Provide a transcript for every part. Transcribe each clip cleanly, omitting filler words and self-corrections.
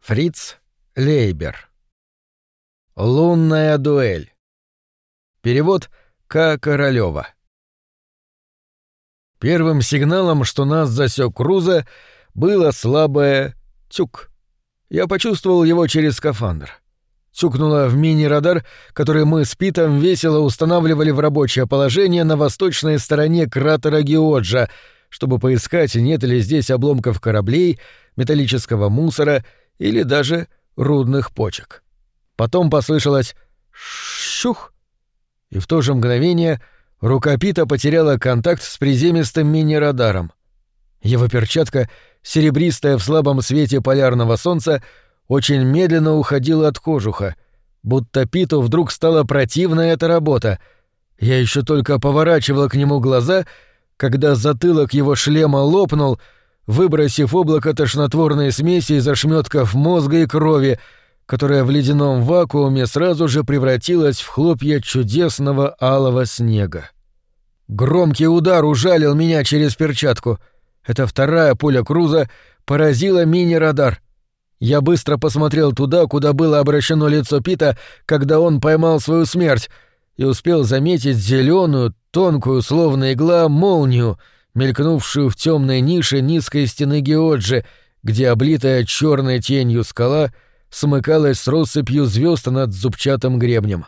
Фриц Лейбер. Лунная дуэль. Перевод К. Королёва. Первым сигналом, что нас засек Крузо, было слабое «тюк». Я почувствовал его через скафандр. Тюкнуло в мини-радар, который мы с Питом весело устанавливали в рабочее положение на восточной стороне кратера Геоджа, чтобы поискать, нет ли здесь обломков кораблей, металлического мусора или даже рудных почек. Потом послышалось «шух», и в то же мгновение рука Пита потеряла контакт с приземистым мини-радаром. Его перчатка, серебристая в слабом свете полярного солнца, очень медленно уходила от кожуха, будто Питу вдруг стала противна эта работа. Я еще только поворачивал к нему глаза, когда затылок его шлема лопнул, выбросив облако тошнотворной смеси из ошметков мозга и крови, которая в ледяном вакууме сразу же превратилась в хлопья чудесного алого снега. Громкий удар ужалил меня через перчатку. Эта вторая пуля Крузо поразила мини-радар. Я быстро посмотрел туда, куда было обращено лицо Пита, когда он поймал свою смерть, и успел заметить зеленую, тонкую, словно игла, молнию, мелькнувшую в темной нише низкой стены Геоджи, где облитая черной тенью скала смыкалась с россыпью звезд над зубчатым гребнем.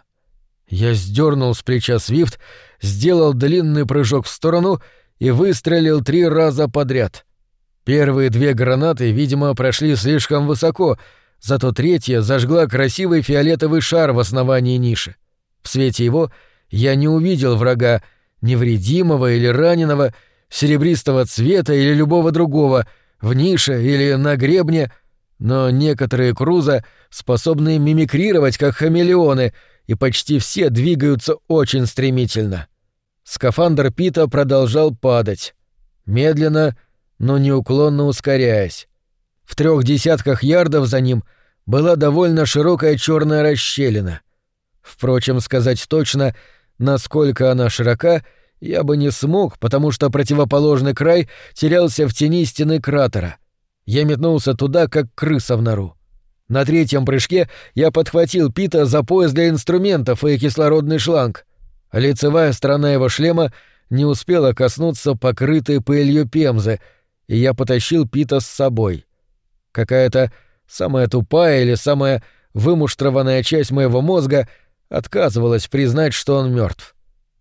Я сдернул с плеча свифт, сделал длинный прыжок в сторону и выстрелил 3 раза подряд. Первые 2 гранаты, видимо, прошли слишком высоко, зато третья зажгла красивый фиолетовый шар в основании ниши. В свете его я не увидел врага, невредимого или раненого, серебристого цвета или любого другого, в нише или на гребне, но некоторые Крузо способны мимикрировать, как хамелеоны, и почти все двигаются очень стремительно. Скафандр Пита продолжал падать. Медленно, но неуклонно ускоряясь. В 30 ярдов за ним была довольно широкая черная расщелина. Впрочем, сказать точно, насколько она широка, я бы не смог, потому что противоположный край терялся в тени стены кратера. Я метнулся туда, как крыса в нору. На 3-м прыжке я подхватил Пита за пояс для инструментов и кислородный шланг. Лицевая сторона его шлема не успела коснуться покрытой пылью пемзы, и я потащил Пита с собой. Какая-то самая тупая или самая вымуштрованная часть моего мозга отказывалась признать, что он мертв.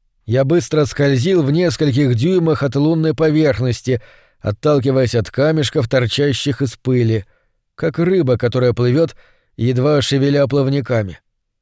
Я быстро скользил в нескольких дюймах от лунной поверхности, отталкиваясь от камешков, торчащих из пыли, как рыба, которая плывет, едва шевеля плавниками.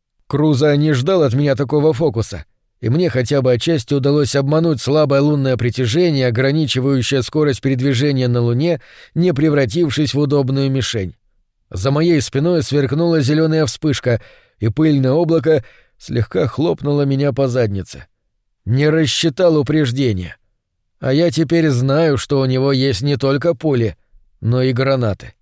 Крузо не ждал от меня такого фокуса, и мне хотя бы отчасти удалось обмануть слабое лунное притяжение, ограничивающее скорость передвижения на Луне, не превратившись в удобную мишень. За моей спиной сверкнула зеленая вспышка, и пыльное облако слегка хлопнуло меня по заднице. Не рассчитал упреждения. А я теперь знаю, что у него есть не только пули, но и гранаты.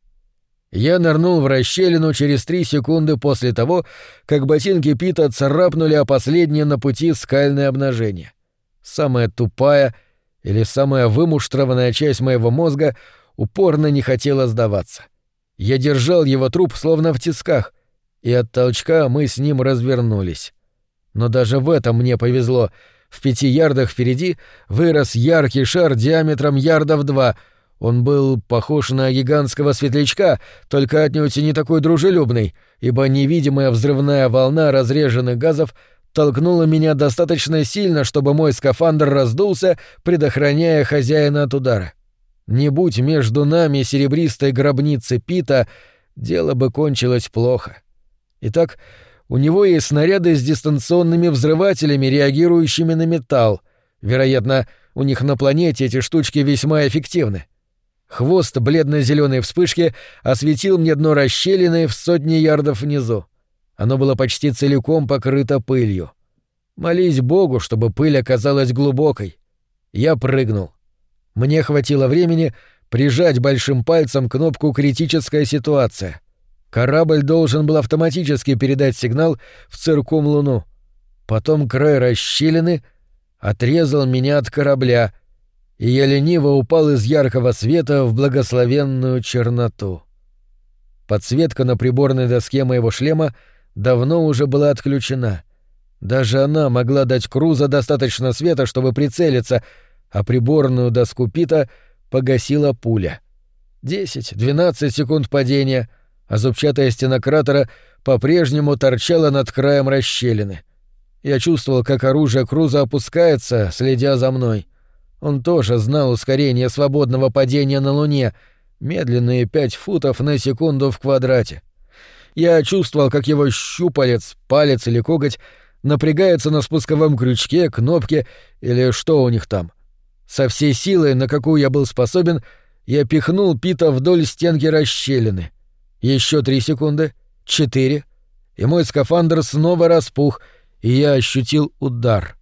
Я нырнул в расщелину через 3 секунды после того, как ботинки Пита царапнули о последнее на пути скальное обнажение. Самая тупая или самая вымуштрованная часть моего мозга упорно не хотела сдаваться. Я держал его труп словно в тисках, и от толчка мы с ним развернулись. Но даже в этом мне повезло. В 5 ярдах впереди вырос яркий шар диаметром 2 ярда. Он был похож на гигантского светлячка, только отнюдь не такой дружелюбный, ибо невидимая взрывная волна разреженных газов толкнула меня достаточно сильно, чтобы мой скафандр раздулся, предохраняя хозяина от удара. Не будь между нами серебристой гробницы Пита, дело бы кончилось плохо. Итак, у него есть снаряды с дистанционными взрывателями, реагирующими на металл. Вероятно, у них на планете эти штучки весьма эффективны. Хвост бледно-зеленой вспышки осветил мне дно расщелины в 100 ярдов внизу. Оно было почти целиком покрыто пылью. Молись Богу, чтобы пыль оказалась глубокой. Я прыгнул. Мне хватило времени прижать большим пальцем кнопку «Критическая ситуация». Корабль должен был автоматически передать сигнал в циркумлуну. Потом край расщелины отрезал меня от корабля, и я лениво упал из яркого света в благословенную черноту. Подсветка на приборной доске моего шлема давно уже была отключена. Даже она могла дать Круза достаточно света, чтобы прицелиться, а приборную доску Пита погасила пуля. 10-12 секунд падения, а зубчатая стена кратера по-прежнему торчала над краем расщелины. Я чувствовал, как оружие Круза опускается, следя за мной. Он тоже знал ускорение свободного падения на Луне, медленные 5 футов на секунду в квадрате. Я чувствовал, как его щупалец, палец или коготь напрягается на спусковом крючке, кнопке или что у них там. Со всей силой, на какую я был способен, я пихнул Пита вдоль стенки расщелины. Еще 3 секунды, 4, и мой скафандр снова распух, и я ощутил удар.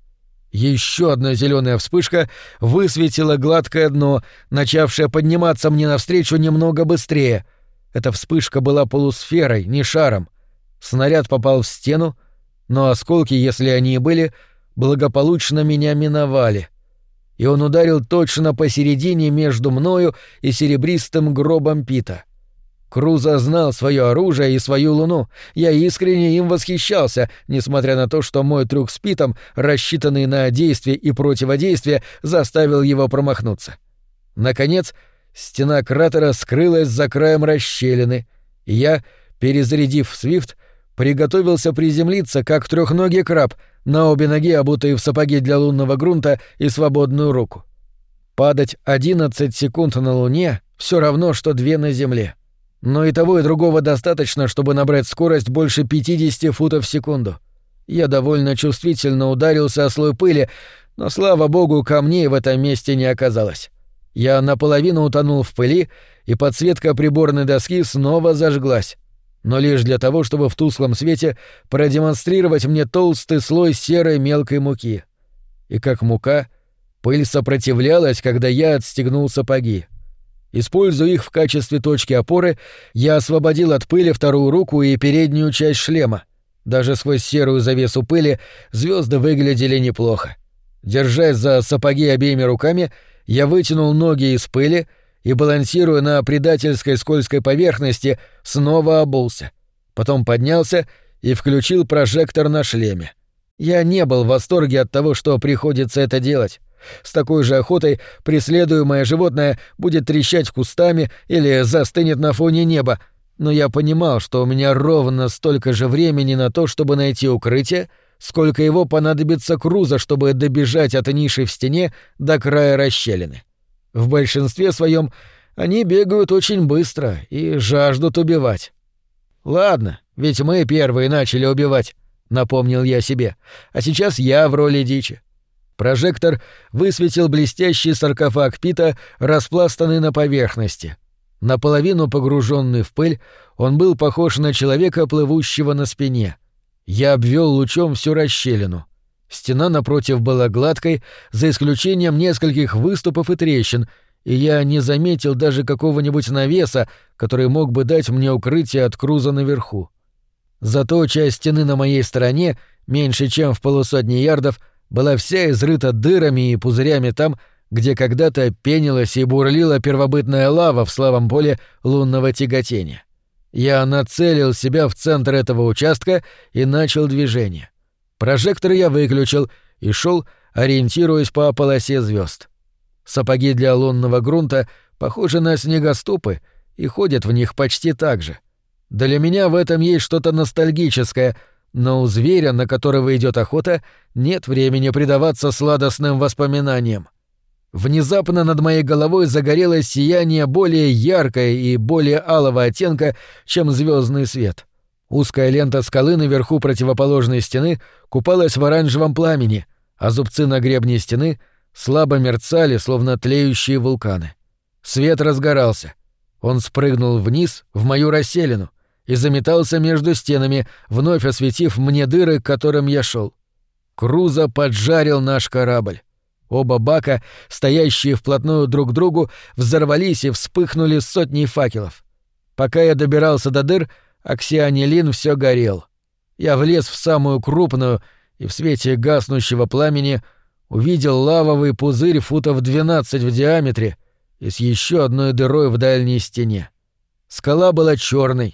Еще одна зеленая вспышка высветила гладкое дно, начавшее подниматься мне навстречу немного быстрее. Эта вспышка была полусферой, не шаром. Снаряд попал в стену, но осколки, если они и были, благополучно меня миновали. И он ударил точно посередине между мною и серебристым гробом Пита. Крузо знал свое оружие и свою Луну. Я искренне им восхищался, несмотря на то, что мой трюк с Питом, рассчитанный на действие и противодействие, заставил его промахнуться. Наконец, стена кратера скрылась за краем расщелины, и я, перезарядив свифт, приготовился приземлиться, как трехногий краб, на обе ноги, обутые в сапоги для лунного грунта и свободную руку. Падать 11 секунд на Луне — все равно, что 2 на Земле. Но и того, и другого достаточно, чтобы набрать скорость больше 50 футов в секунду. Я довольно чувствительно ударился о слой пыли, но, слава богу, камней в этом месте не оказалось. Я наполовину утонул в пыли, и подсветка приборной доски снова зажглась. Но лишь для того, чтобы в тусклом свете продемонстрировать мне толстый слой серой мелкой муки. И как мука, пыль сопротивлялась, когда я отстегнул сапоги. Используя их в качестве точки опоры, я освободил от пыли вторую руку и переднюю часть шлема. Даже сквозь серую завесу пыли звезды выглядели неплохо. Держась за сапоги обеими руками, я вытянул ноги из пыли и, балансируя на предательской скользкой поверхности, снова обулся. Потом поднялся и включил прожектор на шлеме. Я не был в восторге от того, что приходится это делать. С такой же охотой преследуемое животное будет трещать кустами или застынет на фоне неба, но я понимал, что у меня ровно столько же времени на то, чтобы найти укрытие, сколько его понадобится Крузо, чтобы добежать от ниши в стене до края расщелины. В большинстве своем они бегают очень быстро и жаждут убивать. «Ладно, ведь мы первые начали убивать», — напомнил я себе, — «а сейчас я в роли дичи». Прожектор высветил блестящий саркофаг Пита, распластанный на поверхности. Наполовину погруженный в пыль, он был похож на человека, плывущего на спине. Я обвел лучом всю расщелину. Стена напротив была гладкой, за исключением нескольких выступов и трещин, и я не заметил даже какого-нибудь навеса, который мог бы дать мне укрытие от Круза наверху. Зато часть стены на моей стороне, меньше чем в 100 ярдов, была вся изрыта дырами и пузырями там, где когда-то пенилась и бурлила первобытная лава в слабом поле лунного тяготения. Я нацелил себя в центр этого участка и начал движение. Прожектор я выключил и шел, ориентируясь по полосе звезд. Сапоги для лунного грунта похожи на снегоступы и ходят в них почти так же. Для меня в этом есть что-то ностальгическое, но у зверя, на которого идет охота, нет времени предаваться сладостным воспоминаниям. Внезапно над моей головой загорелось сияние более яркое и более алого оттенка, чем звездный свет. Узкая лента скалы наверху противоположной стены купалась в оранжевом пламени, а зубцы на гребне стены слабо мерцали, словно тлеющие вулканы. Свет разгорался. Он спрыгнул вниз, в мою расселину, и заметался между стенами, вновь осветив мне дыры, к которым я шел. Крузо поджарил наш корабль. Оба бака, стоящие вплотную друг к другу, взорвались и вспыхнули сотней факелов. Пока я добирался до дыр, оксианилин все горел. Я влез в самую крупную и в свете гаснущего пламени увидел лавовый пузырь футов 12 в диаметре и с еще одной дырой в дальней стене. Скала была черной,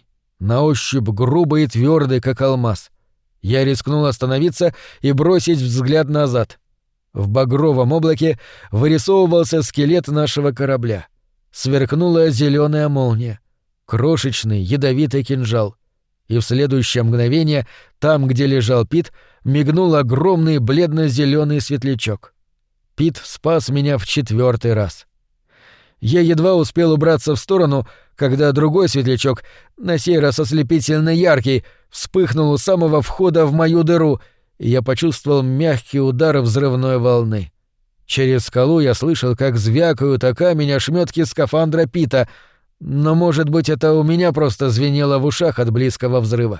на ощупь грубый и твёрдый, как алмаз. Я рискнул остановиться и бросить взгляд назад. В багровом облаке вырисовывался скелет нашего корабля. Сверкнула зелёная молния. Крошечный ядовитый кинжал. И в следующее мгновение, там, где лежал Пит, мигнул огромный бледно-зелёный светлячок. Пит спас меня в 4-й раз. Я едва успел убраться в сторону, когда другой светлячок, на сей раз ослепительно яркий, вспыхнул у самого входа в мою дыру, и я почувствовал мягкий удар взрывной волны. Через скалу я слышал, как звякают о камень ошмётки скафандра Пита, но, может быть, это у меня просто звенело в ушах от близкого взрыва.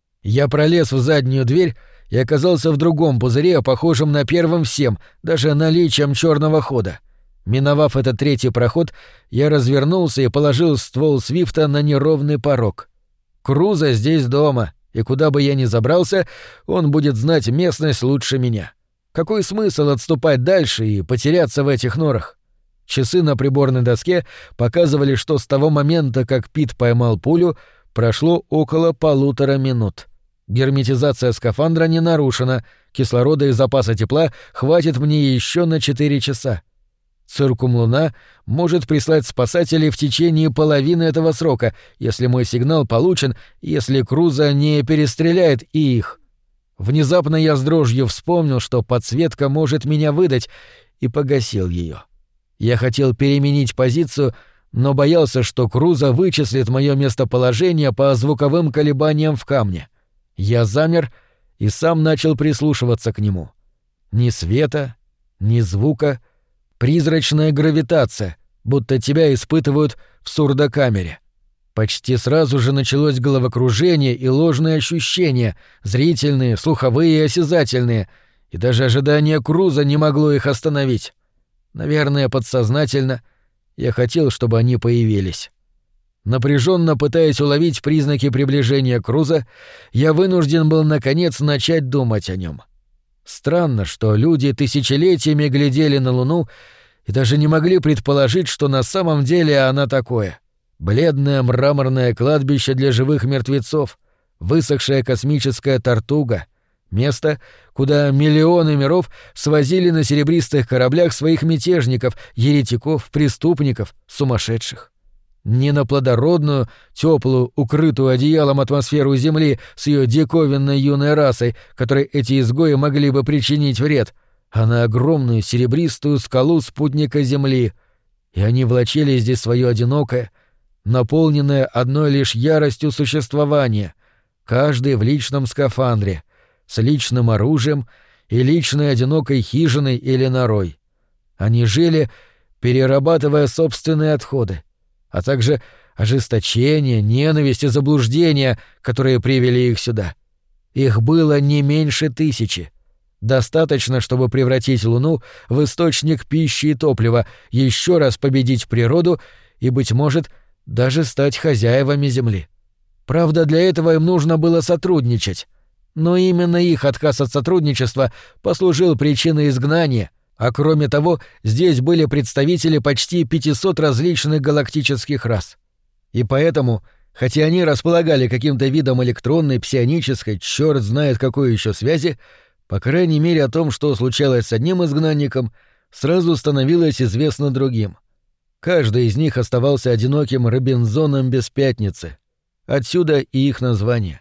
Я пролез в заднюю дверь и оказался в другом пузыре, похожем на первом всем, даже наличием чёрного хода. Миновав этот третий проход, я развернулся и положил ствол Свифта на неровный порог. Крузо здесь дома, и куда бы я ни забрался, он будет знать местность лучше меня. Какой смысл отступать дальше и потеряться в этих норах? Часы на приборной доске показывали, что с того момента, как Пит поймал пулю, прошло около 1,5 минут. Герметизация скафандра не нарушена, кислорода и запаса тепла хватит мне еще на 4 часа. Циркумлуна может прислать спасателей в течение половины этого срока, если мой сигнал получен, если Крузо не перестреляет и их. Внезапно я с дрожью вспомнил, что подсветка может меня выдать, и погасил ее. Я хотел переменить позицию, но боялся, что Крузо вычислит мое местоположение по звуковым колебаниям в камне. Я замер и сам начал прислушиваться к нему. Ни света, ни звука — призрачная гравитация, будто тебя испытывают в сурдокамере. Почти сразу же началось головокружение и ложные ощущения, зрительные, слуховые и осязательные, и даже ожидание Крузо не могло их остановить. Наверное, подсознательно я хотел, чтобы они появились. Напряженно пытаясь уловить признаки приближения Крузо, я вынужден был наконец начать думать о нем. Странно, что люди тысячелетиями глядели на Луну и даже не могли предположить, что на самом деле она такое. Бледное мраморное кладбище для живых мертвецов, высохшая космическая тортуга, место, куда миллионы миров свозили на серебристых кораблях своих мятежников, еретиков, преступников, сумасшедших. Не на плодородную, теплую, укрытую одеялом атмосферу Земли с ее диковинной юной расой, которой эти изгои могли бы причинить вред, а на огромную серебристую скалу спутника Земли. И они влачили здесь свое одинокое, наполненное одной лишь яростью существования, каждый в личном скафандре, с личным оружием и личной одинокой хижиной или норой. Они жили, перерабатывая собственные отходы, а также ожесточение, ненависть и заблуждения, которые привели их сюда. Их было не меньше 1000. Достаточно, чтобы превратить Луну в источник пищи и топлива, еще раз победить природу и, быть может, даже стать хозяевами Земли. Правда, для этого им нужно было сотрудничать. Но именно их отказ от сотрудничества послужил причиной изгнания, а кроме того, здесь были представители почти 500 различных галактических рас. И поэтому, хотя они располагали каким-то видом электронной, псионической, чёрт знает какой еще связи, по крайней мере о том, что случалось с одним изгнанником, сразу становилось известно другим. Каждый из них оставался одиноким Робинзоном без пятницы. Отсюда и их название.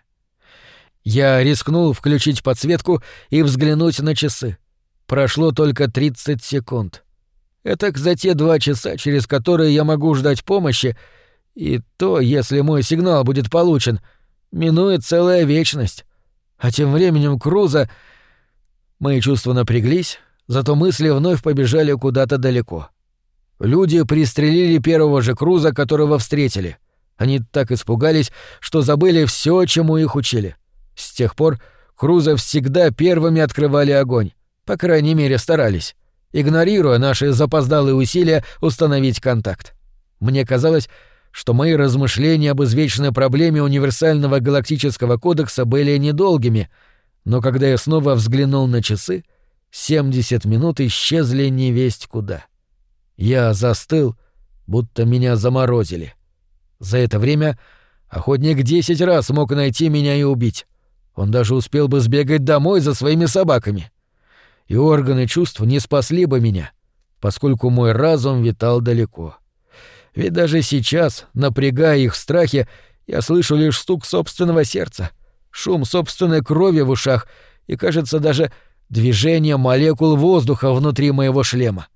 Я рискнул включить подсветку и взглянуть на часы. Прошло только 30 секунд. Этак за те 2 часа, через которые я могу ждать помощи, и то, если мой сигнал будет получен, минует целая вечность. А тем временем Крузо... Мои чувства напряглись, зато мысли вновь побежали куда-то далеко. Люди пристрелили первого же Крузо, которого встретили. Они так испугались, что забыли все, чему их учили. С тех пор Крузо всегда первыми открывали огонь. По крайней мере, старались, игнорируя наши запоздалые усилия установить контакт. Мне казалось, что мои размышления об извечной проблеме универсального галактического кодекса были недолгими, но когда я снова взглянул на часы, 70 минут исчезли невесть куда. Я застыл, будто меня заморозили. За это время охотник 10 раз мог найти меня и убить. Он даже успел бы сбегать домой за своими собаками. И органы чувств не спасли бы меня, поскольку мой разум витал далеко. Ведь даже сейчас, напрягая их в страхе, я слышу лишь стук собственного сердца, шум собственной крови в ушах и, кажется, даже движение молекул воздуха внутри моего шлема.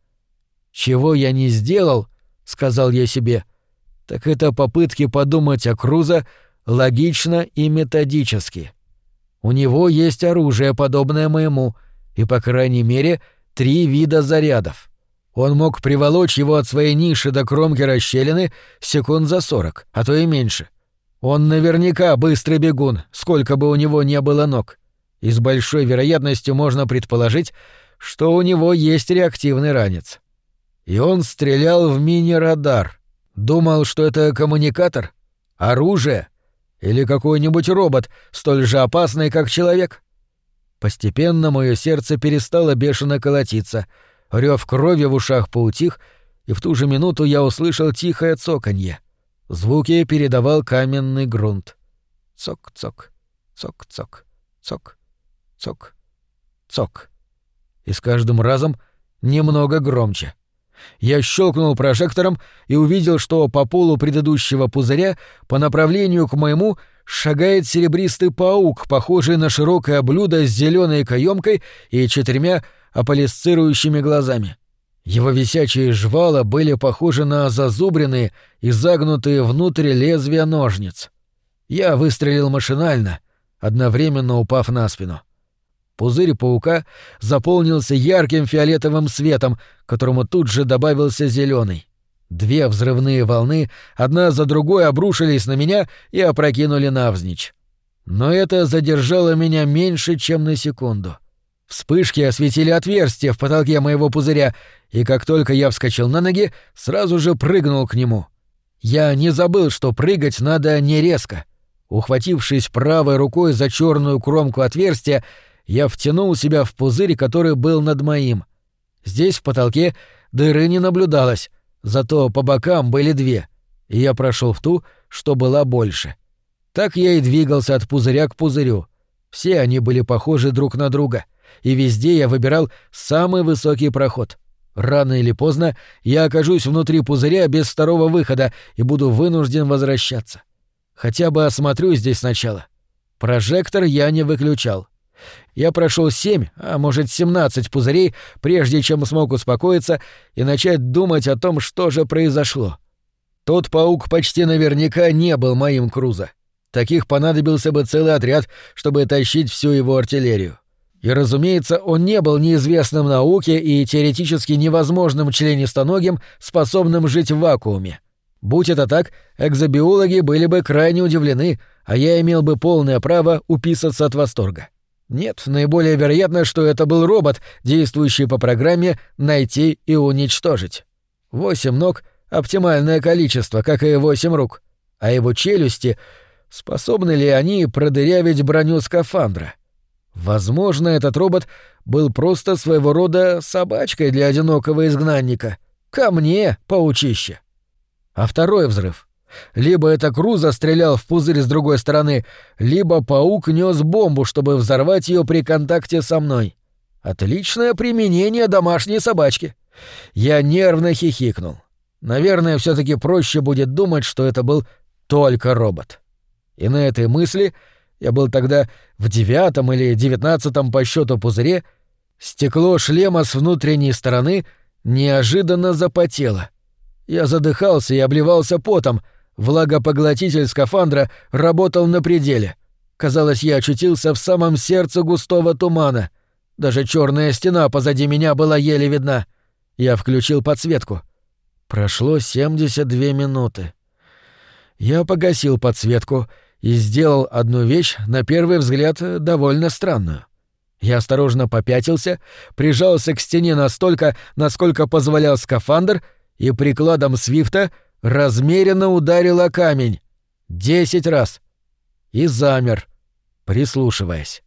«Чего я не сделал, — сказал я себе, — так это попытки подумать о Крузо логично и методически. У него есть оружие, подобное моему, и, по крайней мере, 3 вида зарядов. Он мог приволочь его от своей ниши до кромки расщелины секунд за 40, а то и меньше. Он наверняка быстрый бегун, сколько бы у него не было ног. И с большой вероятностью можно предположить, что у него есть реактивный ранец. И он стрелял в мини-радар. Думал, что это коммуникатор? Оружие? Или какой-нибудь робот, столь же опасный, как человек? Постепенно мое сердце перестало бешено колотиться, рёв крови в ушах поутих, и в ту же минуту я услышал тихое цоканье. Звуки передавал каменный грунт. Цок-цок, цок-цок, цок, цок, цок. И с каждым разом немного громче. Я щелкнул прожектором и увидел, что по полу предыдущего пузыря по направлению к моему шагает серебристый паук, похожий на широкое блюдо с зеленой каемкой и 4 аполисцирующими глазами. Его висячие жвала были похожи на зазубренные и загнутые внутрь лезвия ножниц. Я выстрелил машинально, одновременно упав на спину. Пузырь паука заполнился ярким фиолетовым светом, к которому тут же добавился зеленый. 2 взрывные волны одна за другой обрушились на меня и опрокинули навзничь. Но это задержало меня меньше, чем на секунду. Вспышки осветили отверстие в потолке моего пузыря, и как только я вскочил на ноги, сразу же прыгнул к нему. Я не забыл, что прыгать надо не резко. Ухватившись правой рукой за черную кромку отверстия, я втянул себя в пузырь, который был над моим. Здесь в потолке дыры не наблюдалось, зато по бокам были 2, и я прошел в ту, что была больше. Так я и двигался от пузыря к пузырю. Все они были похожи друг на друга, и везде я выбирал самый высокий проход. Рано или поздно я окажусь внутри пузыря без второго выхода и буду вынужден возвращаться. Хотя бы осмотрю здесь сначала. Прожектор я не выключал. Я прошел 7, а может 17 пузырей, прежде чем смог успокоиться и начать думать о том, что же произошло. Тот паук почти наверняка не был моим Крузо. Таких понадобился бы целый отряд, чтобы тащить всю его артиллерию. И, разумеется, он не был неизвестным науке и теоретически невозможным членистоногим, способным жить в вакууме. Будь это так, экзобиологи были бы крайне удивлены, а я имел бы полное право уписаться от восторга. Нет, наиболее вероятно, что это был робот, действующий по программе «найти и уничтожить». 8 ног — оптимальное количество, как и 8 рук. А его челюсти — способны ли они продырявить броню скафандра? Возможно, этот робот был просто своего рода собачкой для одинокого изгнанника. Ко мне, паучище. А второй взрыв. Либо это Крузо стрелял в пузырь с другой стороны, либо паук нес бомбу, чтобы взорвать ее при контакте со мной. Отличное применение домашней собачки. Я нервно хихикнул. Наверное, все-таки проще будет думать, что это был только робот. И на этой мысли, я был тогда в 9 или 19 по счету пузыре, стекло шлема с внутренней стороны неожиданно запотело. Я задыхался и обливался потом. Влагопоглотитель скафандра работал на пределе. Казалось, я очутился в самом сердце густого тумана. Даже черная стена позади меня была еле видна. Я включил подсветку. Прошло 72 минуты. Я погасил подсветку и сделал одну вещь, на первый взгляд, довольно странную. Я осторожно попятился, прижался к стене настолько, насколько позволял скафандр, и прикладом свифта размеренно ударил о камень 10 раз и замер, прислушиваясь.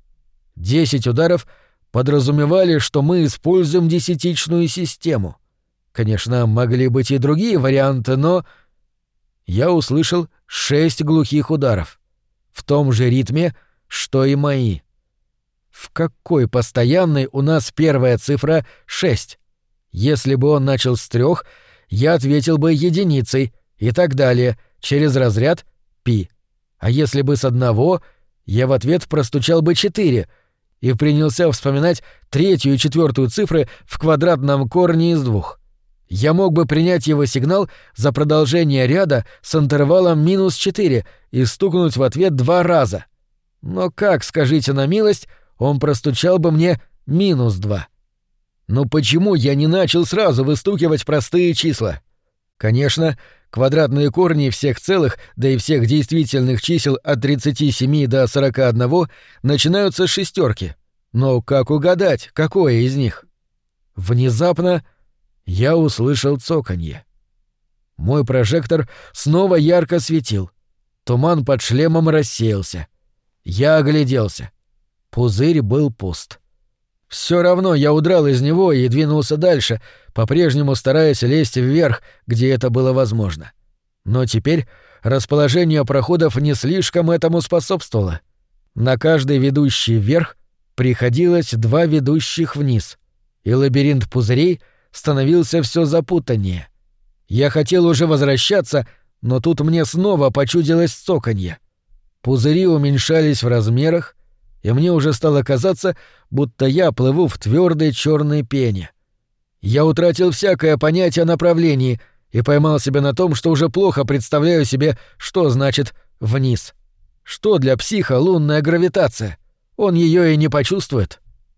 10 ударов подразумевали, что мы используем десятичную систему. Конечно, могли быть и другие варианты, но... я услышал 6 глухих ударов. В том же ритме, что и мои. В какой постоянной у нас первая цифра 6? Если бы он начал с 3, я ответил бы единицей и так далее, через разряд π. А если бы с 1, я в ответ простучал бы 4 и принялся вспоминать 3-ю и 4-ю цифры в квадратном корне из 2. Я мог бы принять его сигнал за продолжение ряда с интервалом -4 и стукнуть в ответ 2 раза. Но как, скажите на милость, он простучал бы мне -2? Но почему я не начал сразу выстукивать простые числа? Конечно, квадратные корни всех целых, да и всех действительных чисел от 37 до 41 начинаются с 6. Но как угадать, какое из них? Внезапно я услышал цоканье. Мой прожектор снова ярко светил. Туман под шлемом рассеялся. Я огляделся. Пузырь был пуст. Все равно я удрал из него и двинулся дальше, по-прежнему стараясь лезть вверх, где это было возможно. Но теперь расположение проходов не слишком этому способствовало. На каждый ведущий вверх приходилось 2 ведущих вниз, и лабиринт пузырей становился все запутаннее. Я хотел уже возвращаться, но тут мне снова почудилось цоканье. Пузыри уменьшались в размерах, и мне уже стало казаться, будто я плыву в твердой черной пене. Я утратил всякое понятие о направлении и поймал себя на том, что уже плохо представляю себе, что значит «вниз». Что для психа лунная гравитация? Он ее и не почувствует.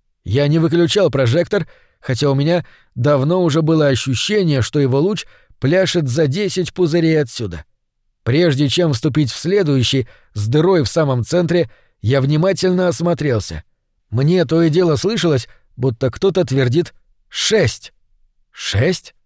Я не выключал прожектор, хотя у меня давно уже было ощущение, что его луч пляшет за 10 пузырей отсюда. Прежде чем вступить в следующий, с дырой в самом центре, я внимательно осмотрелся. Мне то и дело слышалось, будто кто-то твердит 6. 6?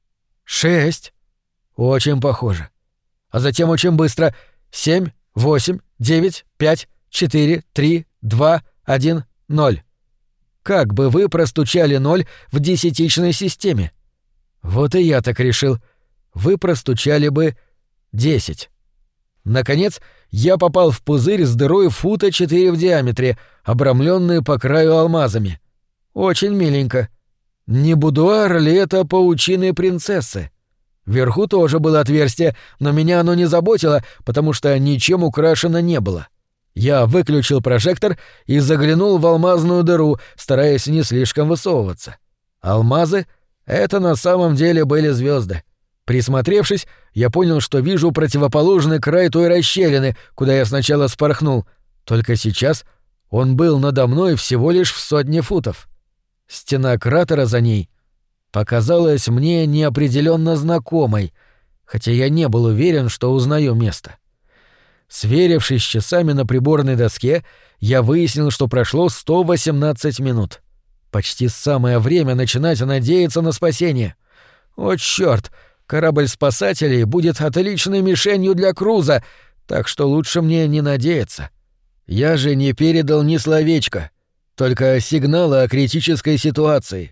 6. Очень похоже. А затем очень быстро 7, 8, 9, 5, 4, 3, 2, 1, 0. Как бы вы простучали 0 в десятичной системе? Вот и я так решил. Вы простучали бы 10. Наконец, я попал в пузырь с дырой фута 4 в диаметре, обрамленный по краю алмазами. Очень миленько. Не будуар ли это паучиной принцессы? Вверху тоже было отверстие, но меня оно не заботило, потому что ничем украшено не было. Я выключил прожектор и заглянул в алмазную дыру, стараясь не слишком высовываться. Алмазы — это на самом деле были звезды. Присмотревшись, я понял, что вижу противоположный край той расщелины, куда я сначала спорхнул. Только сейчас он был надо мной всего лишь в 100 футов. Стена кратера за ней показалась мне неопределенно знакомой, хотя я не был уверен, что узнаю место. Сверившись с часами на приборной доске, я выяснил, что прошло 118 минут. Почти самое время начинать надеяться на спасение. О, чёрт! Корабль спасателей будет отличной мишенью для Круза, так что лучше мне не надеяться. Я же не передал ни словечка, только сигналы о критической ситуации.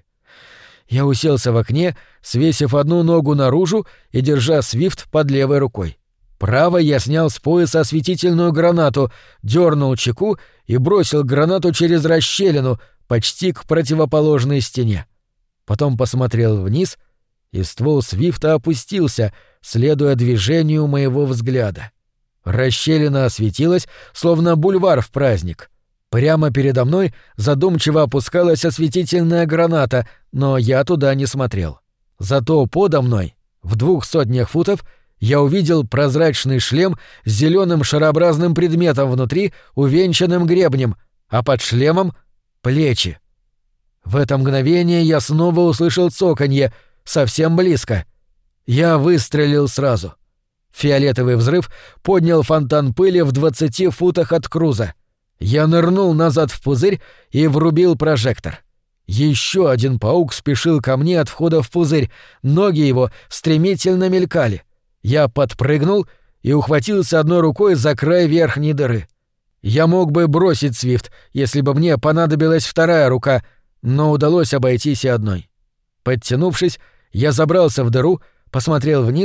Я уселся в окне, свесив одну ногу наружу и держа свифт под левой рукой. Правой я снял с пояса осветительную гранату, дернул чеку и бросил гранату через расщелину, почти к противоположной стене. Потом посмотрел вниз, и ствол свифта опустился, следуя движению моего взгляда. Расщелина осветилась, словно бульвар в праздник. Прямо передо мной задумчиво опускалась осветительная граната, но я туда не смотрел. Зато подо мной, в 200 футов, я увидел прозрачный шлем с зеленым шарообразным предметом внутри, увенчанным гребнем, а под шлемом — плечи. В это мгновение я снова услышал цоканье, совсем близко. Я выстрелил сразу. Фиолетовый взрыв поднял фонтан пыли в 20 футах от Круза. Я нырнул назад в пузырь и врубил прожектор. Еще один паук спешил ко мне от входа в пузырь, ноги его стремительно мелькали. Я подпрыгнул и ухватился одной рукой за край верхней дыры. Я мог бы бросить свифт, если бы мне понадобилась вторая рука, но удалось обойтись и одной. Подтянувшись, я забрался в дыру, посмотрел вниз и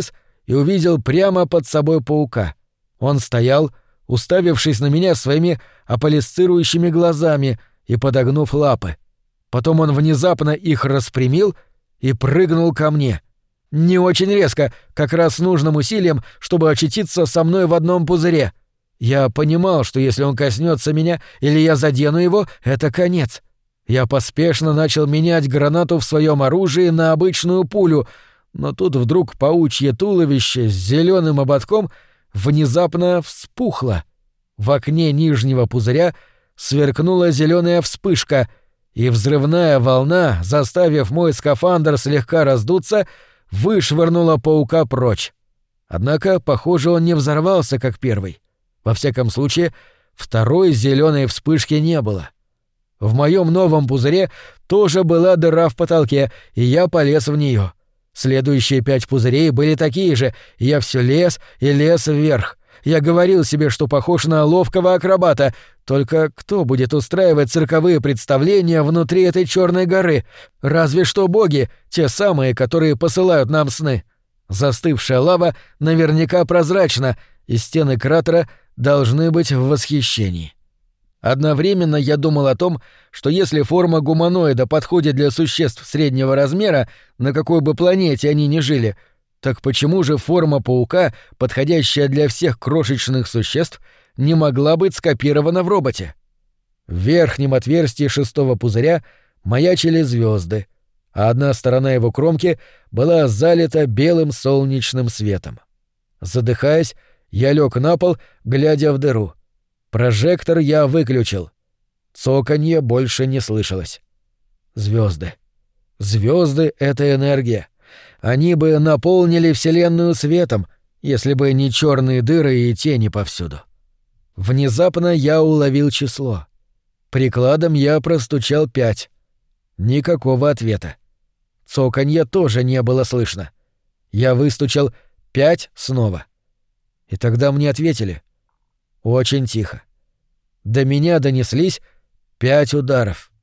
и увидел прямо под собой паука. Он стоял, уставившись на меня своими аполисцирующими глазами и подогнув лапы. Потом он внезапно их распрямил и прыгнул ко мне. Не очень резко, как раз с нужным усилием, чтобы очутиться со мной в одном пузыре. Я понимал, что если он коснется меня или я задену его, это конец. Я поспешно начал менять гранату в своем оружии на обычную пулю, но тут вдруг паучье туловище с зеленым ободком внезапно вспухло. В окне нижнего пузыря сверкнула зеленая вспышка, и взрывная волна, заставив мой скафандр слегка раздуться, вышвырнула паука прочь. Однако, похоже, он не взорвался, как первый. Во всяком случае, второй зеленой вспышки не было. В моем новом пузыре тоже была дыра в потолке, и я полез в нее. Следующие 5 пузырей были такие же, и я все лез и лез вверх. Я говорил себе, что похож на ловкого акробата, только кто будет устраивать цирковые представления внутри этой черной горы? Разве что боги, те самые, которые посылают нам сны. Застывшая лава наверняка прозрачна, и стены кратера должны быть в восхищении. Одновременно я думал о том, что если форма гуманоида подходит для существ среднего размера, на какой бы планете они ни жили, так почему же форма паука, подходящая для всех крошечных существ, не могла быть скопирована в роботе? В верхнем отверстии 6-го пузыря маячили звезды, а одна сторона его кромки была залита белым солнечным светом. Задыхаясь, я лег на пол, глядя в дыру. Прожектор я выключил. Цоканье больше не слышалось. Звезды. Звезды — это энергия. Они бы наполнили Вселенную светом, если бы не черные дыры и тени повсюду. Внезапно я уловил число. Прикладом я простучал 5. Никакого ответа. Цоканья тоже не было слышно. Я выстучал 5 снова. И тогда мне ответили. Очень тихо. До меня донеслись 5 ударов.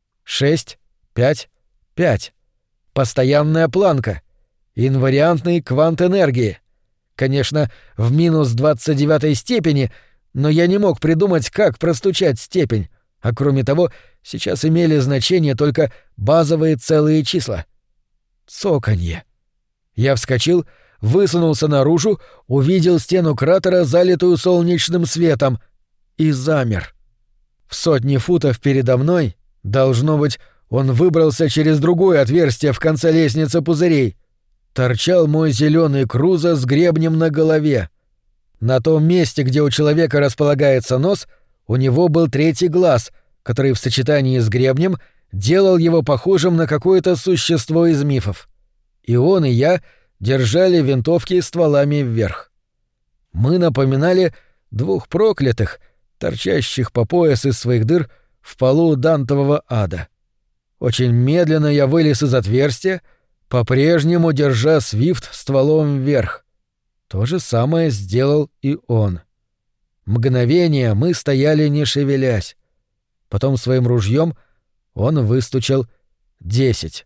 6, 5, 5. Постоянная планка. Инвариантный квант энергии. Конечно, в минус 29 степени, но я не мог придумать, как простучать степень, а кроме того, сейчас имели значение только базовые целые числа. Цоканье. Я вскочил, высунулся наружу, увидел стену кратера, залитую солнечным светом, и замер. В 100 футов передо мной, должно быть, он выбрался через другое отверстие в конце лестницы пузырей, торчал мой зеленый крузо с гребнем на голове. На том месте, где у человека располагается нос, у него был 3-й глаз, который в сочетании с гребнем делал его похожим на какое-то существо из мифов. И он, и я держали винтовки стволами вверх. Мы напоминали 2 проклятых, торчащих по пояс из своих дыр в полу дантового ада. Очень медленно я вылез из отверстия, по-прежнему держа свифт стволом вверх. То же самое сделал и он. Мгновение мы стояли, не шевелясь. Потом своим ружьем он выстучал 10.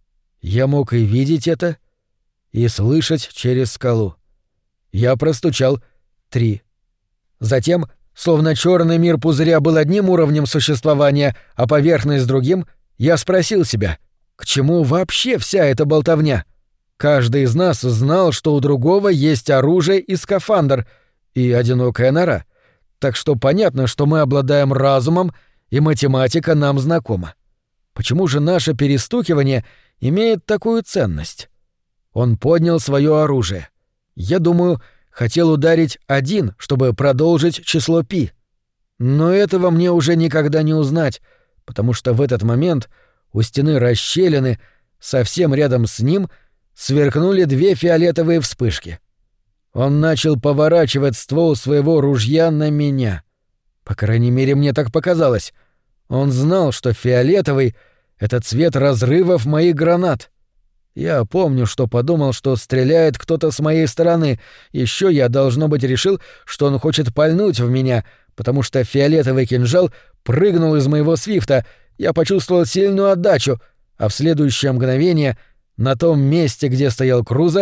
Я мог и видеть это, и слышать через скалу. Я простучал 3. Затем, словно черный мир пузыря был одним уровнем существования, а поверхность другим, я спросил себя, к чему вообще вся эта болтовня? Каждый из нас знал, что у другого есть оружие и скафандр, и одинокая нора. Так что понятно, что мы обладаем разумом, и математика нам знакома. Почему же наше перестукивание имеет такую ценность? Он поднял свое оружие. Я думаю, хотел ударить 1, чтобы продолжить число π. Но этого мне уже никогда не узнать, потому что в этот момент у стены расщелины, совсем рядом с ним, сверкнули 2 фиолетовые вспышки. Он начал поворачивать ствол своего ружья на меня. По крайней мере, мне так показалось. Он знал, что фиолетовый — это цвет разрывов моих гранат. Я помню, что подумал, что стреляет кто-то с моей стороны. Еще я, должно быть, решил, что он хочет пальнуть в меня, потому что фиолетовый кинжал прыгнул из моего свифта. Я почувствовал сильную отдачу, а в следующее мгновение на том месте, где стоял Крузо,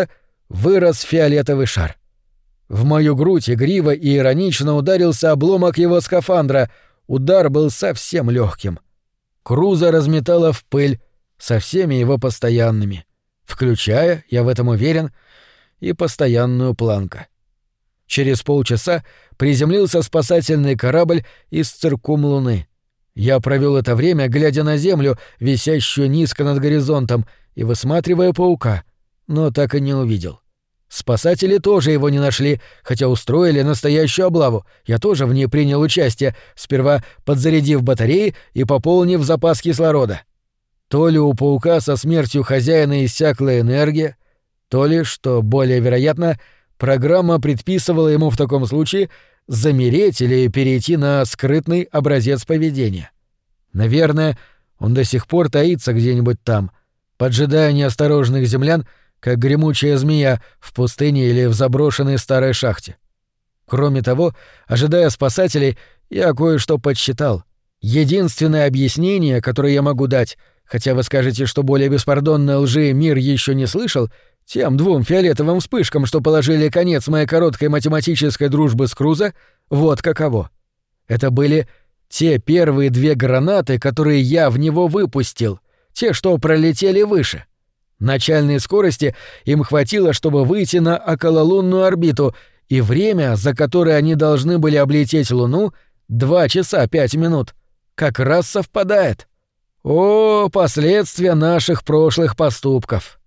вырос фиолетовый шар. В мою грудь игриво и иронично ударился обломок его скафандра. Удар был совсем легким. Круза разметала в пыль со всеми его постоянными, включая, я в этом уверен, и постоянную Планка. Через полчаса приземлился спасательный корабль из Циркум-Луны. Я провел это время, глядя на Землю, висящую низко над горизонтом, и высматривая паука, но так и не увидел. Спасатели тоже его не нашли, хотя устроили настоящую облаву. Я тоже в ней принял участие, сперва подзарядив батареи и пополнив запас кислорода. То ли у паука со смертью хозяина иссякла энергия, то ли, что более вероятно, программа предписывала ему в таком случае замереть или перейти на скрытный образец поведения. Наверное, он до сих пор таится где-нибудь там, поджидая неосторожных землян, как гремучая змея в пустыне или в заброшенной старой шахте. Кроме того, ожидая спасателей, я кое-что подсчитал. Единственное объяснение, которое я могу дать, хотя вы скажете, что более беспардонной лжи мир еще не слышал, тем 2 фиолетовым вспышкам, что положили конец моей короткой математической дружбы с Крузо, вот каково. Это были те первые 2 гранаты, которые я в него выпустил, те, что пролетели выше. Начальной скорости им хватило, чтобы выйти на окололунную орбиту, и время, за которое они должны были облететь Луну, 2 часа 5 минут, как раз совпадает. О, последствия наших прошлых поступков!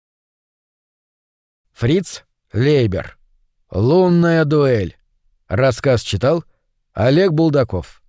Фриц Лейбер. «Лунная дуэль». Рассказ читал Олег Булдаков.